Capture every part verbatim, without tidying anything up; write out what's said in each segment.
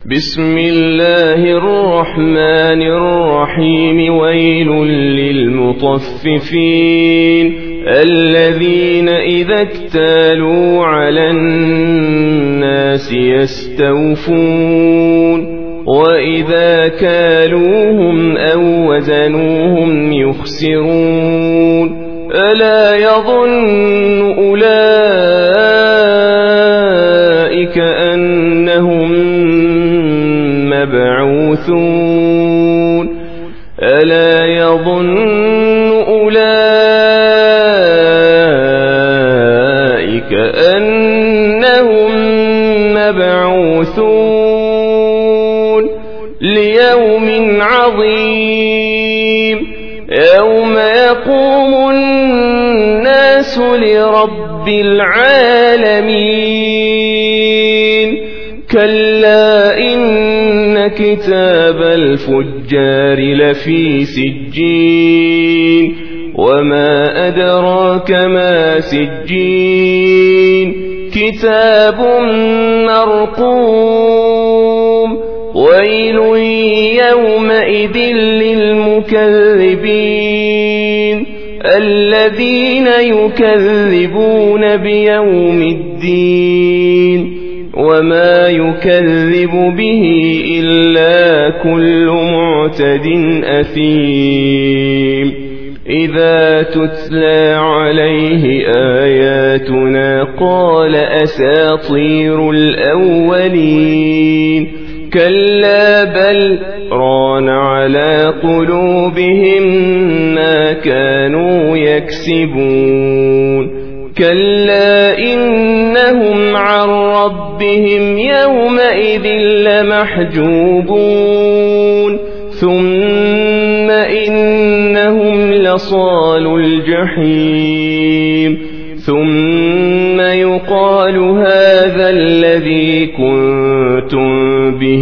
بسم الله الرحمن الرحيم ويل للمطففين الذين إذا اكتالوا على الناس يستوفون وإذا كالوهم أو وزنوهم يخسرون ألا يظن أولئك أنهم مبعوثون ألا يظن أولئك أنهم مبعوثون ليوم عظيم يوم يقوم الناس لرب العالمين كلا إن كتاب الفجار لفي سجين وما أدراك ما سجين كتاب مرقوم ويل يومئذ للمكذبين الذين يكذبون بيوم الدين وما يكذب به إلا كل معتد أثيم إذا تتلى عليه آياتنا قال أساطير الأولين كلا بل ران على قلوبهم ما كانوا يكسبون كلا إنهم عن ربهم يومئذ لمحجوبون ثم إنهم لصالوا الجحيم ثم يقال هذا الذي كنتم به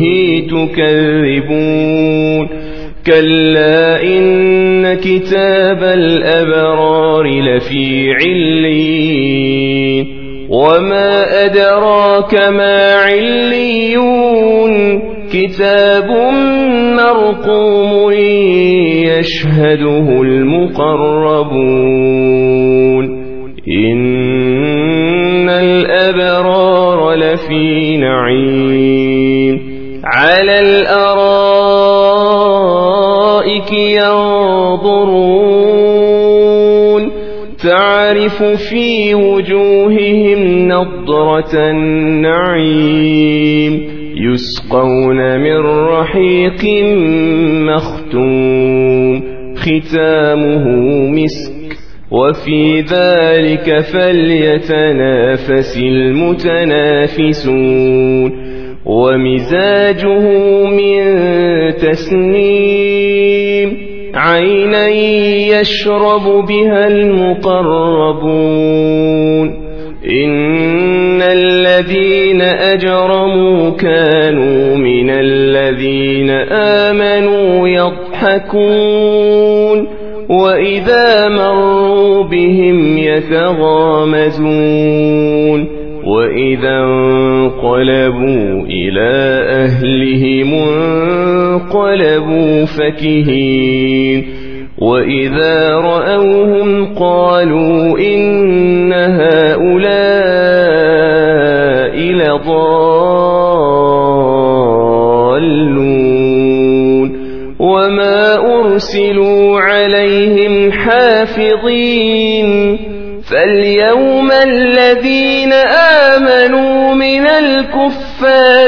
تكذبون كلا إن كتاب الأبرار لفي عليين وما أدراك ما عليون كتاب مرقوم يشهده المقربون إن الأبرار لفي نعيم على الأرائك ينظرون تعرف في وجوههم نضرة النعيم يسقون من رحيق مختوم ختامه مسك وفي ذلك فليتنافس المتنافسون ومزاجه من تسنيم عينا يشرب بها المقربون إن الذين أجرموا كانوا من الذين آمنوا يضحكون وإذا مروا بهم يتغامزون وإذا انقلبوا إلى أهلهم انقلبوا فكهين وإذا رأوهم قالوا إن هؤلاء لضالون وما أرسلوا عليهم حافظين فاليوم الذين آمنوا من الكفار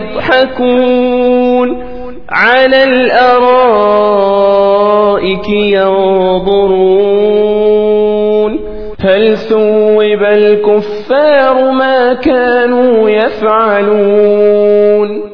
يضحكون على الأرائك ينظرون هل ثوب الكفار ما كانوا يفعلون